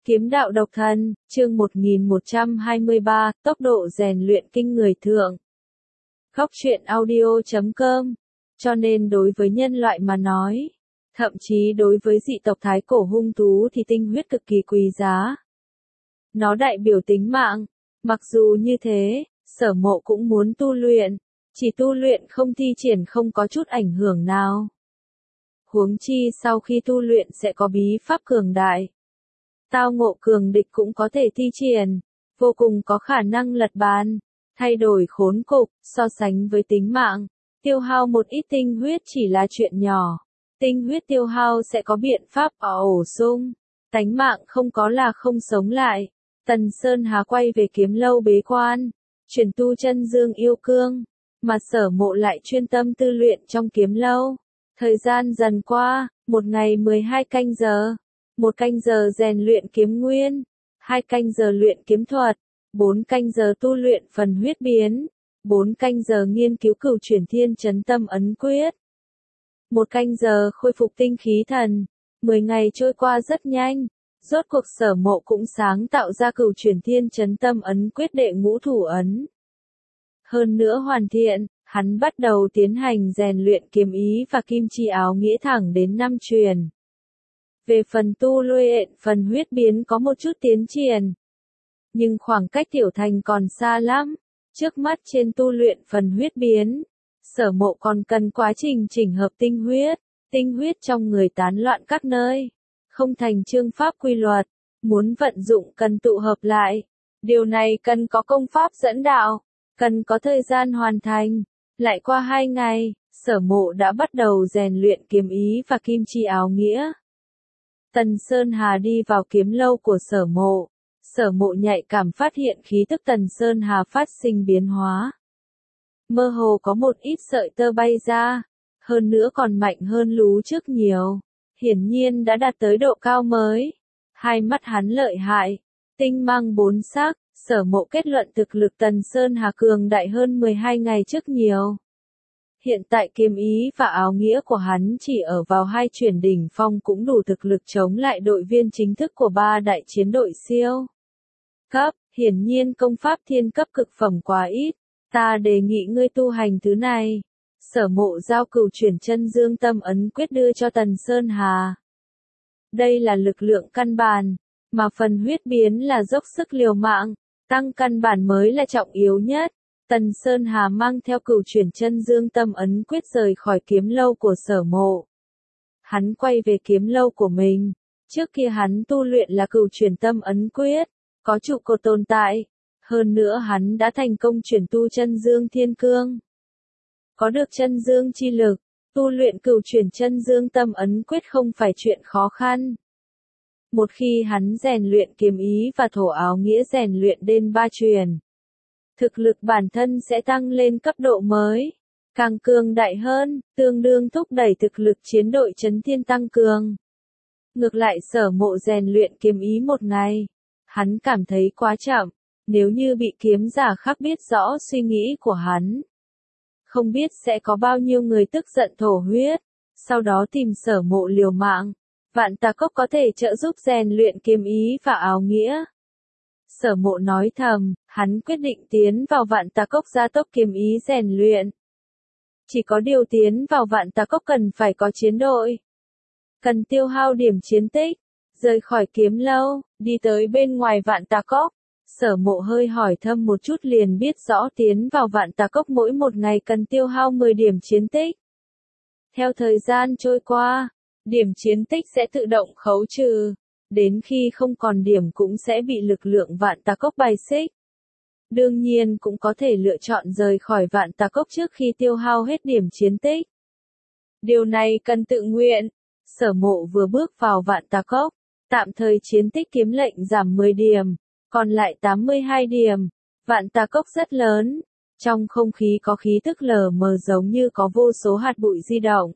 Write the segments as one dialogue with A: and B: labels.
A: Kiếm đạo độc thân, chương 1123, tốc độ rèn luyện kinh người thượng. Góc truyện audio.com. Cho nên đối với nhân loại mà nói, thậm chí đối với dị tộc thái cổ hung thú thì tinh huyết cực kỳ quý giá. Nó đại biểu tính mạng. Mặc dù như thế, Sở Mộ cũng muốn tu luyện, chỉ tu luyện không thi triển không có chút ảnh hưởng nào. Huống chi sau khi tu luyện sẽ có bí pháp cường đại. Tao ngộ cường địch cũng có thể thi triển, vô cùng có khả năng lật bàn, thay đổi khốn cục, so sánh với tính mạng. Tiêu hao một ít tinh huyết chỉ là chuyện nhỏ. Tinh huyết tiêu hao sẽ có biện pháp bổ sung. Tánh mạng không có là không sống lại. Tần Sơn Hà quay về kiếm lâu bế quan, chuyển tu chân dương yêu cương, mà Sở Mộ lại chuyên tâm tư luyện trong kiếm lâu. Thời gian dần qua, một ngày 12 canh giờ. 1 canh giờ rèn luyện kiếm nguyên, 2 canh giờ luyện kiếm thuật, 4 canh giờ tu luyện phần huyết biến, 4 canh giờ nghiên cứu cửu chuyển thiên chấn tâm ấn quyết, 1 canh giờ khôi phục tinh khí thần. 10 ngày trôi qua rất nhanh, rốt cuộc Sở Mộ cũng sáng tạo ra cửu chuyển thiên chấn tâm ấn quyết đệ ngũ thủ ấn. Hơn nữa hoàn thiện, hắn bắt đầu tiến hành rèn luyện kiếm ý và kim chi áo nghĩa thẳng đến 5 truyền. Về phần tu luyện, phần huyết biến có một chút tiến triển. Nhưng khoảng cách tiểu thành còn xa lắm. Trước mắt trên tu luyện phần huyết biến, Sở Mộ còn cần quá trình chỉnh hợp tinh huyết. Tinh huyết trong người tán loạn các nơi, không thành chương pháp quy luật, muốn vận dụng cần tụ hợp lại. Điều này cần có công pháp dẫn đạo, cần có thời gian hoàn thành. Lại qua 2 ngày, Sở Mộ đã bắt đầu rèn luyện kiếm ý và kim chi áo nghĩa. Tần Sơn Hà đi vào kiếm lâu của Sở Mộ. Sở Mộ nhạy cảm phát hiện khí tức Tần Sơn Hà phát sinh biến hóa. Mơ hồ có một ít sợi tơ bay ra, hơn nữa còn mạnh hơn lú trước nhiều. Hiển nhiên đã đạt tới độ cao mới. Hai mắt hắn lợi hại, tinh mang 4 sắc, Sở Mộ kết luận thực lực Tần Sơn Hà cường đại hơn 12 ngày trước nhiều. Hiện tại kiếm ý và áo nghĩa của hắn chỉ ở vào 2 chuyển đỉnh phong cũng đủ thực lực chống lại đội viên chính thức của 3 đại chiến đội siêu cấp. Hiển nhiên công pháp thiên cấp cực phẩm quá ít, ta đề nghị ngươi tu hành thứ này. Sở Mộ giao cửu chuyển chân dương tâm ấn quyết đưa cho Tần Sơn Hà. Đây là lực lượng căn bản, mà phần huyết biến là dốc sức liều mạng, tăng căn bản mới là trọng yếu nhất. Tần Sơn Hà mang theo cửu chuyển chân dương tâm ấn quyết rời khỏi kiếm lâu của Sở Mộ. Hắn quay về kiếm lâu của mình. Trước kia hắn tu luyện là cửu chuyển tâm ấn quyết, có trụ cột tồn tại. Hơn nữa hắn đã thành công chuyển tu chân dương thiên cương. Có được chân dương chi lực, tu luyện cửu chuyển chân dương tâm ấn quyết không phải chuyện khó khăn. Một khi hắn rèn luyện kiếm ý và thổ áo nghĩa rèn luyện đến 3 truyền, thực lực bản thân sẽ tăng lên cấp độ mới, càng cường đại hơn, tương đương thúc đẩy thực lực chiến đội chấn thiên tăng cường. Ngược lại Sở Mộ rèn luyện kiếm ý 1 ngày, hắn cảm thấy quá chậm, nếu như bị kiếm giả khác biết rõ suy nghĩ của hắn, không biết sẽ có bao nhiêu người tức giận thổ huyết, sau đó tìm Sở Mộ liều mạng. Vạn Tà Cốc có thể trợ giúp rèn luyện kiếm ý và áo nghĩa. Sở Mộ nói thầm, hắn quyết định tiến vào Vạn Tà Cốc gia tốc kiếm ý rèn luyện. Chỉ có điều tiến vào Vạn Tà Cốc cần phải có chiến đội. Cần tiêu hao điểm chiến tích, rời khỏi kiếm lâu, đi tới bên ngoài Vạn Tà Cốc. Sở Mộ hơi hỏi thăm một chút liền biết rõ tiến vào Vạn Tà Cốc mỗi 1 ngày cần tiêu hao 10 điểm chiến tích. Theo thời gian trôi qua, điểm chiến tích sẽ tự động khấu trừ. Đến khi không còn điểm cũng sẽ bị lực lượng Vạn Tà Cốc bài xích. Đương nhiên cũng có thể lựa chọn rời khỏi Vạn Tà Cốc trước khi tiêu hao hết điểm chiến tích. Điều này cần tự nguyện. Sở Mộ vừa bước vào Vạn Tà Cốc, tạm thời chiến tích kiếm lệnh giảm 10 điểm, còn lại 82 điểm. Vạn Tà Cốc rất lớn, trong không khí có khí tức lờ mờ giống như có vô số hạt bụi di động.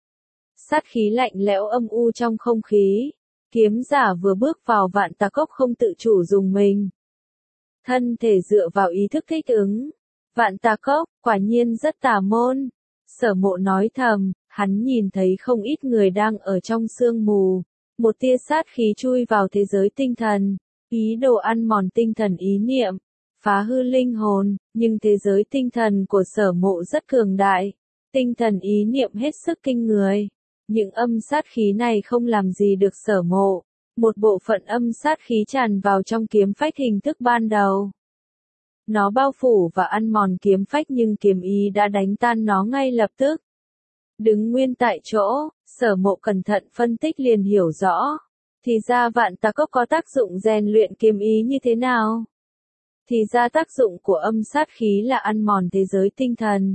A: Sát khí lạnh lẽo âm u trong không khí. Kiếm giả vừa bước vào Vạn Tà Cốc không tự chủ dùng mình. Thân thể dựa vào ý thức thích ứng. Vạn Tà Cốc, quả nhiên rất tà môn. Sở Mộ nói thầm, hắn nhìn thấy không ít người đang ở trong sương mù. một tia sát khí chui vào thế giới tinh thần, ý đồ ăn mòn tinh thần ý niệm, phá hư linh hồn, nhưng thế giới tinh thần của Sở Mộ rất cường đại, tinh thần ý niệm hết sức kinh người. Những âm sát khí này không làm gì được Sở Mộ, một bộ phận âm sát khí tràn vào trong kiếm phách hình thức ban đầu. Nó bao phủ và ăn mòn kiếm phách nhưng kiếm ý đã đánh tan nó ngay lập tức. Đứng nguyên tại chỗ, Sở Mộ cẩn thận phân tích liền hiểu rõ. Thì ra vạn tà cốc có tác dụng rèn luyện kiếm ý như thế nào? Thì ra tác dụng của âm sát khí là ăn mòn thế giới tinh thần.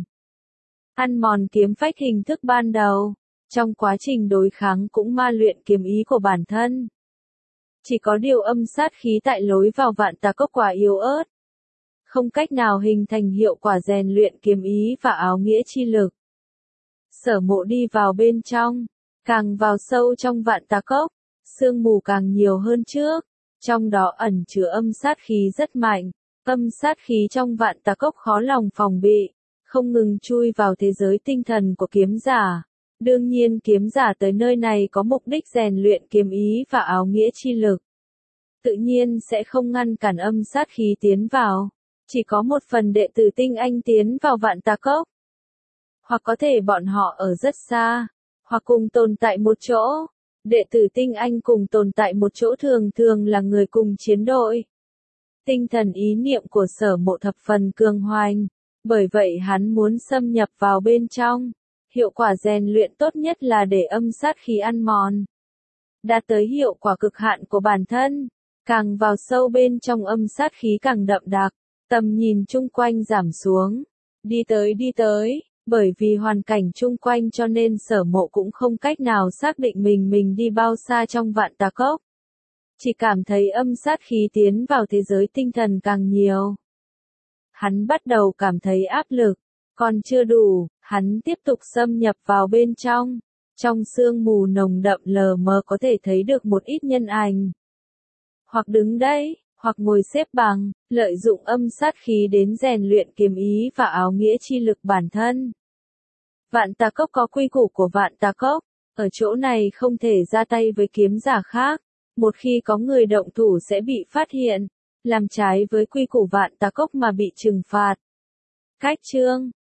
A: Ăn mòn kiếm phách hình thức ban đầu. Trong quá trình đối kháng cũng ma luyện kiếm ý của bản thân. Chỉ có điều âm sát khí tại lối vào vạn tà cốc quá yếu ớt. Không cách nào hình thành hiệu quả rèn luyện kiếm ý và áo nghĩa chi lực. Sở Mộ đi vào bên trong, càng vào sâu trong vạn tà cốc, sương mù càng nhiều hơn trước, trong đó ẩn chứa âm sát khí rất mạnh, âm sát khí trong vạn tà cốc khó lòng phòng bị, không ngừng chui vào thế giới tinh thần của kiếm giả. Đương nhiên kiếm giả tới nơi này có mục đích rèn luyện kiếm ý và áo nghĩa chi lực. Tự nhiên sẽ không ngăn cản âm sát khí tiến vào, chỉ có một phần đệ tử tinh anh tiến vào vạn tà cốc. Hoặc có thể bọn họ ở rất xa, hoặc cùng tồn tại một chỗ. Đệ tử tinh anh cùng tồn tại một chỗ thường thường là người cùng chiến đội. Tinh thần ý niệm của Sở Mộ thập phần cường hoành, bởi vậy hắn muốn xâm nhập vào bên trong. Hiệu quả rèn luyện tốt nhất là để âm sát khí ăn mòn. Đạt tới hiệu quả cực hạn của bản thân, càng vào sâu bên trong âm sát khí càng đậm đặc, tầm nhìn chung quanh giảm xuống. Đi tới. Bởi vì hoàn cảnh chung quanh cho nên Sở Mộ cũng không cách nào xác định mình đi bao xa trong vạn tà cốc. Chỉ cảm thấy âm sát khí tiến vào thế giới tinh thần càng nhiều. Hắn bắt đầu cảm thấy áp lực, còn chưa đủ, hắn tiếp tục xâm nhập vào bên trong. Trong sương mù nồng đậm lờ mờ có thể thấy được một ít nhân ảnh. Hoặc đứng đấy, hoặc ngồi xếp bằng, lợi dụng âm sát khí đến rèn luyện kiếm ý và áo nghĩa chi lực bản thân. Vạn tà cốc có quy củ của vạn tà cốc, ở chỗ này không thể ra tay với kiếm giả khác, một khi có người động thủ sẽ bị phát hiện, làm trái với quy củ vạn tà cốc mà bị trừng phạt. Cách chương